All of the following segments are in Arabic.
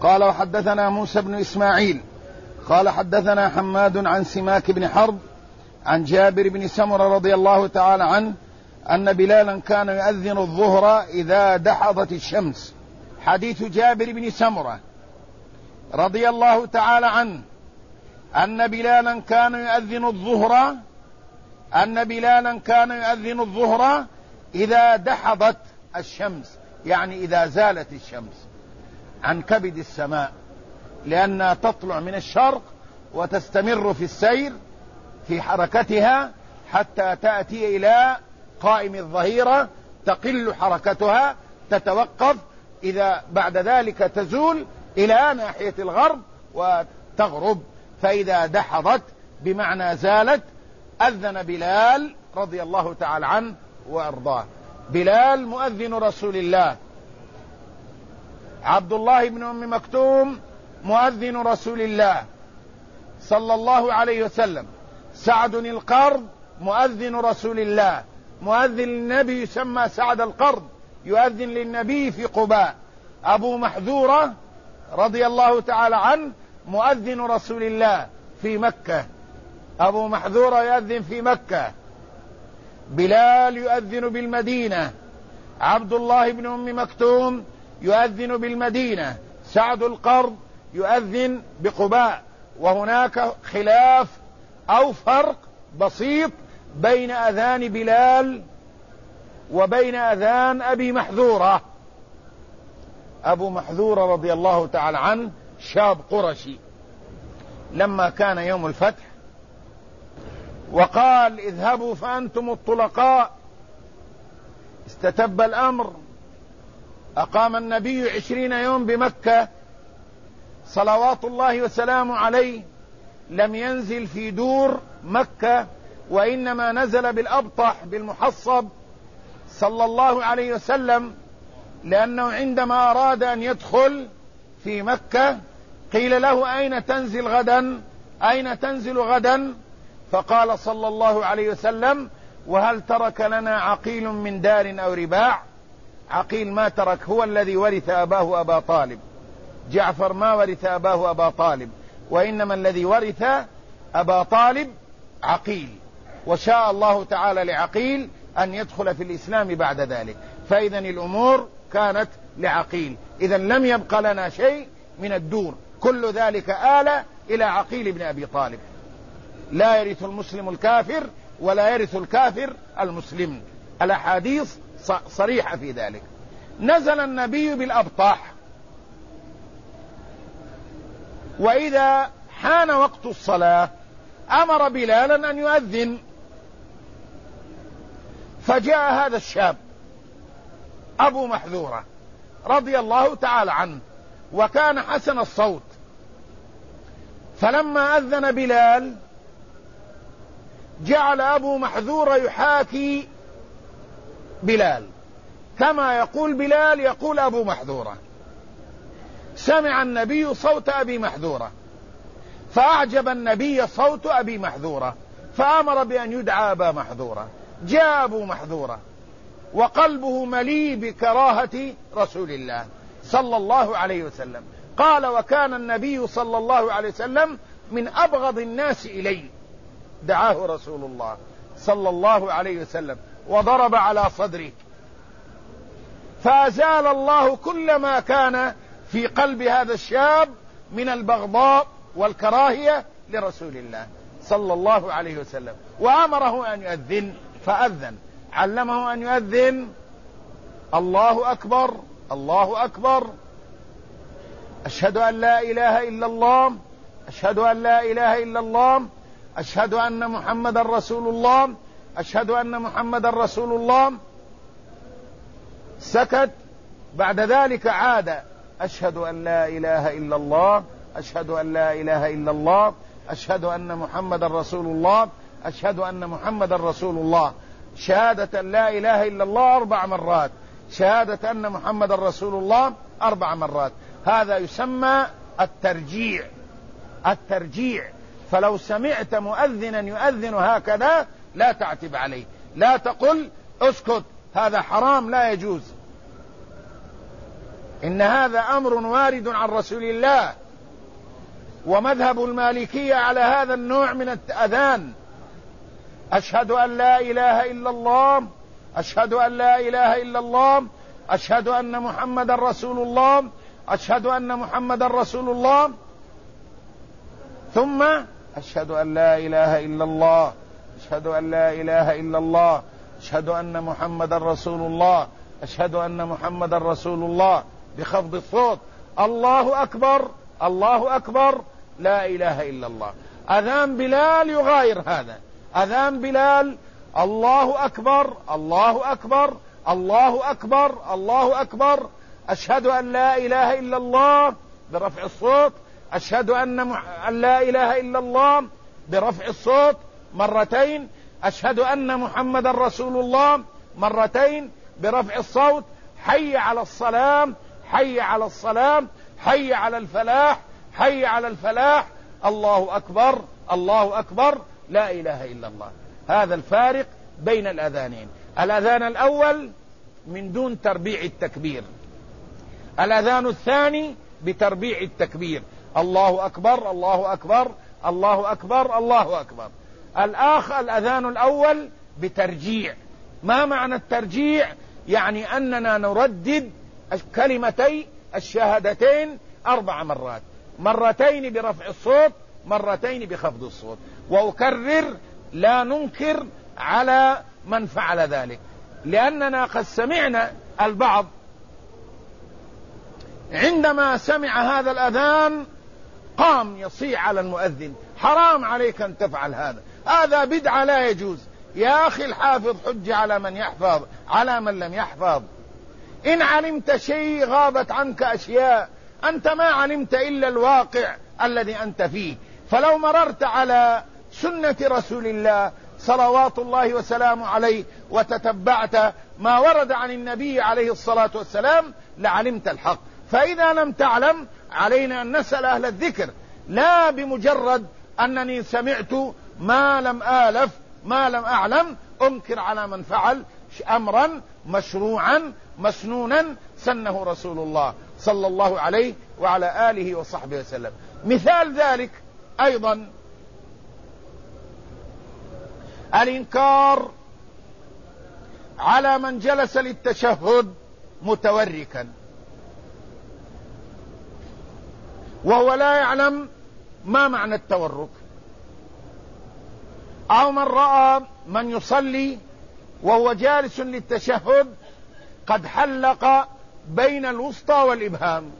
قال وحدثنا موسى بن إسماعيل قال حدثنا حماد عن سماك بن حرب عن جابر بن سمرة رضي الله تعالى عنه أن بلالا كان يؤذن الظهر إذا دحضت الشمس. حديث جابر بن سمرة رضي الله تعالى عنه أن بلالا كان يؤذن الظهر إذا دحضت الشمس، يعني إذا زالت الشمس عن كبد السماء، لأنها تطلع من الشرق وتستمر في السير في حركتها حتى تأتي إلى قائم الظهيرة، تقل حركتها، تتوقف، إذا بعد ذلك تزول إلى ناحية الغرب وتغرب. فإذا دحضت بمعنى زالت. أذن بلال رضي الله تعالى عنه وأرضاه. بلال مؤذن رسول الله، عبد الله بن أم مكتوم مؤذن رسول الله صلى الله عليه وسلم، سعد القرض مؤذن رسول الله، مؤذن النبي يسمى سعد القرض، يؤذن للنبي في قباء. أبو محذورة رضي الله تعالى عنه مؤذن رسول الله في مكة، أبو محذورة يؤذن في مكة. بلال يؤذن بالمدينة، عبد الله بن أم مكتوم يؤذن بالمدينة، سعد القرض يؤذن بقباء. وهناك خلاف أو فرق بسيط بين أذان بلال وبين أذان أبي محذورة. أبو محذورة رضي الله تعالى عنه شاب قرشي، لما كان يوم الفتح وقال اذهبوا فأنتم الطلقاء، استتب الأمر. أقام النبي 20 يوم بمكة صلوات الله وسلامه عليه، لم ينزل في دور مكة، وإنما نزل بالأبطح بالمحصب صلى الله عليه وسلم، لأنه عندما أراد أن يدخل في مكة قيل له أين تنزل غدا؟ أين تنزل غدا؟ فقال صلى الله عليه وسلم وهل ترك لنا عقيل من دار أو رباع؟ عقيل ما ترك، هو الذي ورث أباه أبا طالب. جعفر ما ورث أباه أبا طالب، وإنما الذي ورث أبا طالب عقيل، وشاء الله تعالى لعقيل أن يدخل في الإسلام بعد ذلك، فإذا الأمور كانت لعقيل. إذا لم يبق لنا شيء من الدور، كل ذلك آل إلى عقيل بن أبي طالب. لا يرث المسلم الكافر ولا يرث الكافر المسلم، الأحاديث صريحة في ذلك. نزل النبي بالأبطح، وإذا حان وقت الصلاة أمر بلالا أن يؤذن، فجاء هذا الشاب أبو محذورة رضي الله تعالى عنه، وكان حسن الصوت، فلما أذن بلال جعل أبو محذورة يحاكي بلال، كما يقول بلال يقول أبو محذورة. سمع النبي صوت أبي محذورة، فأعجب النبي صوت أبي محذورة، فأمر بأن يدعى أبا محذورة. جاء أبو محذورة وقلبه مليء بكراهة رسول الله صلى الله عليه وسلم. قال وكان النبي صلى الله عليه وسلم من أبغض الناس إليه. دعاه رسول الله صلى الله عليه وسلم وضرب على صدره، فأزال الله كل ما كان في قلب هذا الشاب من البغضاء والكراهية لرسول الله صلى الله عليه وسلم، وأمره أن يؤذن فأذن، علمه أن يؤذن: الله أكبر الله أكبر، أشهد أن لا إله إلا الله، أشهد أن لا إله إلا الله، أشهد أن محمد رسول الله، أشهد أن محمد رسول الله. سكت، بعد ذلك عاد: أشهد أن لا إله إلا الله، أشهد أن لا إله إلا الله، أشهد أن محمد رسول الله، أشهد أن محمد رسول الله. شهادة لا إله إلا الله 4 مرات، شهادة أن محمد رسول الله 4 مرات. هذا يسمى الترجيع. الترجيع. فلو سمعت مؤذنا يؤذن هكذا لا تعتب عليه، لا تقل اسكت، هذا حرام لا يجوز. إن هذا أمر وارد عن رسول الله، ومذهب المالكية على هذا النوع من الأذان: أشهد أن لا إله إلا الله، أشهد أن لا إله إلا الله، أشهد أن محمد رسول الله، أشهد أن محمد رسول الله، ثم أشهد أن لا إله إلا الله، أشهد أن لا إله إلا الله، أشهد أن محمد رسول الله، أشهد أن محمد رسول الله، بخفض الصوت: الله أكبر، الله أكبر، لا إله إلا الله. أذان بلال يغاير هذا، أذان بلال: الله أكبر، الله أكبر، الله أكبر، الله أكبر، أشهد أن لا إله إلا الله برفع الصوت، أشهد أن لا إله إلا الله برفع الصوت مرتين، أشهد أن محمد رسول الله مرتين برفع الصوت، حي على الصلاة، حي على الصلاة، حي على الفلاح، حي على الفلاح، الله أكبر، الله أكبر، لا إله إلا الله. هذا الفارق بين الأذانين. الأذان الأول من دون تربيع التكبير، الأذان الثاني بتربيع التكبير: الله أكبر، الله أكبر، الله أكبر، الله أكبر. الأذان الأول بترجيع. ما معنى الترجيع؟ يعني أننا نردد كلمتي الشهادتين 4 مرات، مرتين برفع الصوت، مرتين بخفض الصوت. وأكرر: لا ننكر على من فعل ذلك، لأننا قد سمعنا البعض عندما سمع هذا الأذان قام يصيح على المؤذن: حرام عليك أن تفعل هذا، هذا بدعة لا يجوز. يا أخي الحافظ حج على من يحفظ على من لم يحفظ. إن علمت شيء غابت عنك أشياء، أنت ما علمت إلا الواقع الذي أنت فيه. فلو مررت على سنة رسول الله صلوات الله وسلامه عليه وتتبعت ما ورد عن النبي عليه الصلاة والسلام لعلمت الحق. فإذا لم تعلم علينا أن نسأل أهل الذكر، لا بمجرد أنني سمعت ما لم آلف ما لم أعلم أنكر على من فعل أمرا مشروعا مسنونا سنه رسول الله صلى الله عليه وعلى آله وصحبه وسلم. مثال ذلك أيضا الإنكار على من جلس للتشهد متوركا وهو لا يعلم ما معنى التورك، أو من رأى من يصلي وهو جالس للتشهد قد حلق بين الوسطى والإبهام،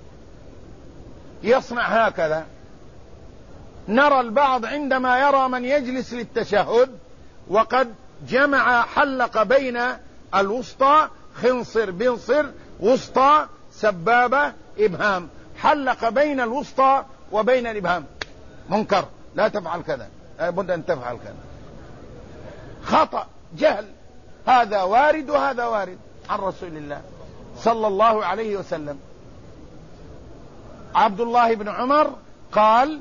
يصنع هكذا. نرى البعض عندما يرى من يجلس للتشهد وقد جمع حلق بين الوسطى، خنصر بنصر، وسطى سبابة إبهام، حلق بين الوسطى وبين الإبهام، منكر، لا تفعل كذا، لابد أن تفعل كذا، خطأ، جهل. هذا وارد وهذا وارد عن رسول الله صلى الله عليه وسلم. عبد الله بن عمر قال: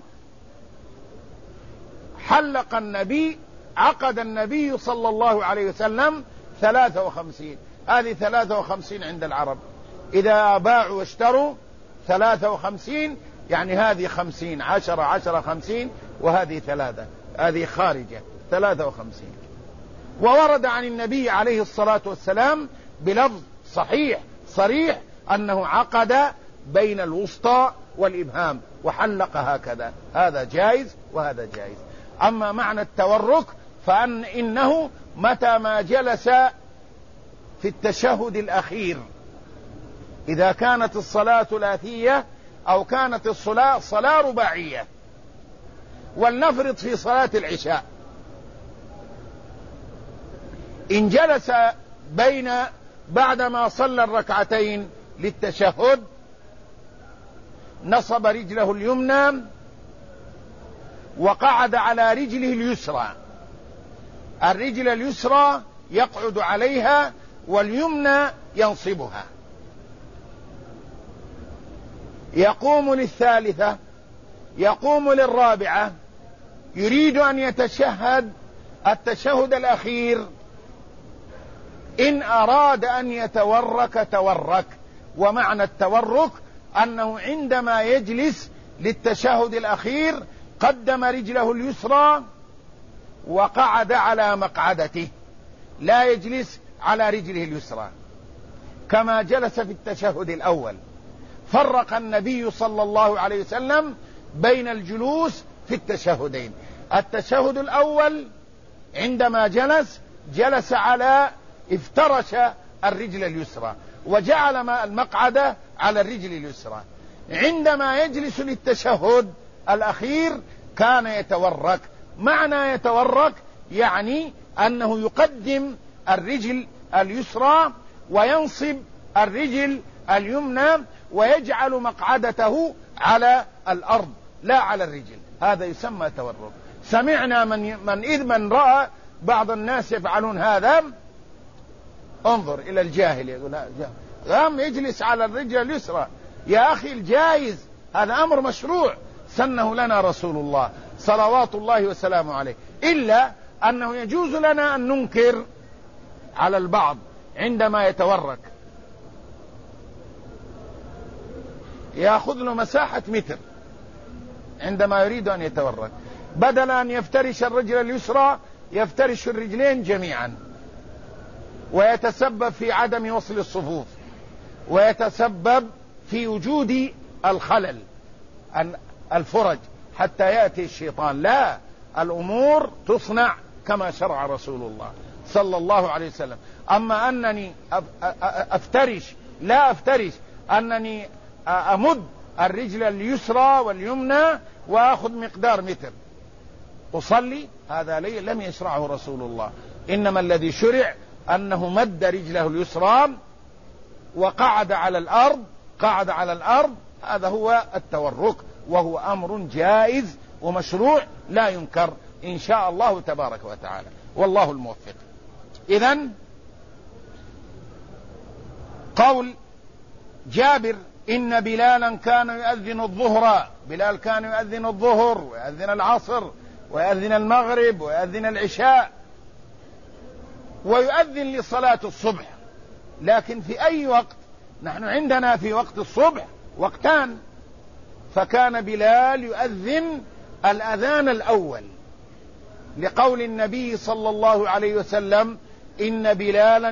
حلق النبي، عقد النبي صلى الله عليه وسلم 53. هذه 53 عند العرب، إذا باعوا واشتروا 53 يعني هذه 50، 10 10 50، وهذه 3، هذه خارجة 53. وورد عن النبي عليه الصلاة والسلام بلفظ صحيح صريح أنه عقد بين الوسطى والإبهام وحلق هكذا، هذا جائز وهذا جائز. أما معنى التورك فإنه متى ما جلس في التشهد الأخير، إذا كانت الصلاة ثلاثية أو كانت صلاة رباعية، ولنفرض في صلاة العشاء إن جلس بعدما صلى الركعتين للتشهد نصب رجله اليمنى وقعد على رجله اليسرى، الرجل اليسرى يقعد عليها واليمنى ينصبها، يقوم للثالثة، يقوم للرابعة، يريد أن يتشهد التشهد الأخير. إن أراد أن يتورك تورك، ومعنى التورك أنه عندما يجلس للتشهد الأخير قدم رجله اليسرى وقعد على مقعدته، لا يجلس على رجله اليسرى كما جلس في التشهد الأول. فرق النبي صلى الله عليه وسلم بين الجلوس في التشهدين. التشهد الأول عندما جلس على افترش الرجل اليسرى وجعل المقعد على الرجل اليسرى. عندما يجلس للتشهد الأخير كان يتورك. معنى يتورك يعني أنه يقدم الرجل اليسرى وينصب الرجل اليمنى ويجعل مقعدته على الأرض لا على الرجل. هذا يسمى تورك. سمعنا من رأى بعض الناس يفعلون هذا. انظر إلى الجاهل يقول قام يجلس على الرجل اليسرى. يا أخي الجائز هذا أمر مشروع سنه لنا رسول الله صلوات الله وسلامه عليه، إلا أنه يجوز لنا أن ننكر على البعض عندما يتورك يأخذ له مساحة متر عندما يريد أن يتورك، بدل أن يفترش الرجل اليسرى يفترش الرجلين جميعا ويتسبب في عدم وصل الصفوف ويتسبب في وجود الخلل الفرج حتى يأتي الشيطان. لا، الأمور تصنع كما شرع رسول الله صلى الله عليه وسلم. أما أنني لا أفترش أنني أمد الرجل اليسرى واليمنى وأخذ مقدار متر أصلي، هذا لم يشرعه رسول الله. إنما الذي شرع أنه مد رجله اليسرى وقعد على الأرض. هذا هو التورك، وهو أمر جائز ومشروع لا ينكر إن شاء الله تبارك وتعالى، والله الموفق. إذن قول جابر إن بلالا كان يؤذن الظهر، بلال كان يؤذن الظهر ويؤذن العصر ويؤذن المغرب ويؤذن العشاء ويؤذن لصلاة الصبح. لكن في أي وقت؟ نحن عندنا في وقت الصبح وقتان، فكان بلال يؤذن الأذان الأول لقول النبي صلى الله عليه وسلم إن بلالا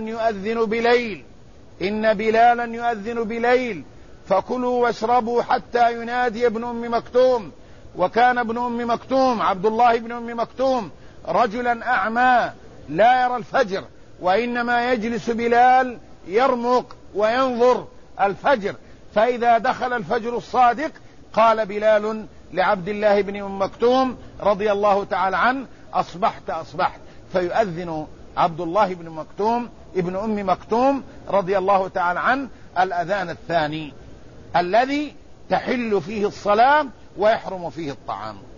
يؤذن بليل فكلوا واشربوا حتى ينادي ابن أم مكتوم. وكان ابن أم مكتوم عبد الله بن أم مكتوم رجلا أعمى لا يرى الفجر، وإنما يجلس بلال يرمق وينظر الفجر، فإذا دخل الفجر الصادق قال بلال لعبد الله بن أم مكتوم رضي الله تعالى عنه أصبحت، فيؤذن عبد الله بن مكتوم ابن أم مكتوم رضي الله تعالى عنه الأذان الثاني الذي تحل فيه الصلاة ويحرم فيه الطعام.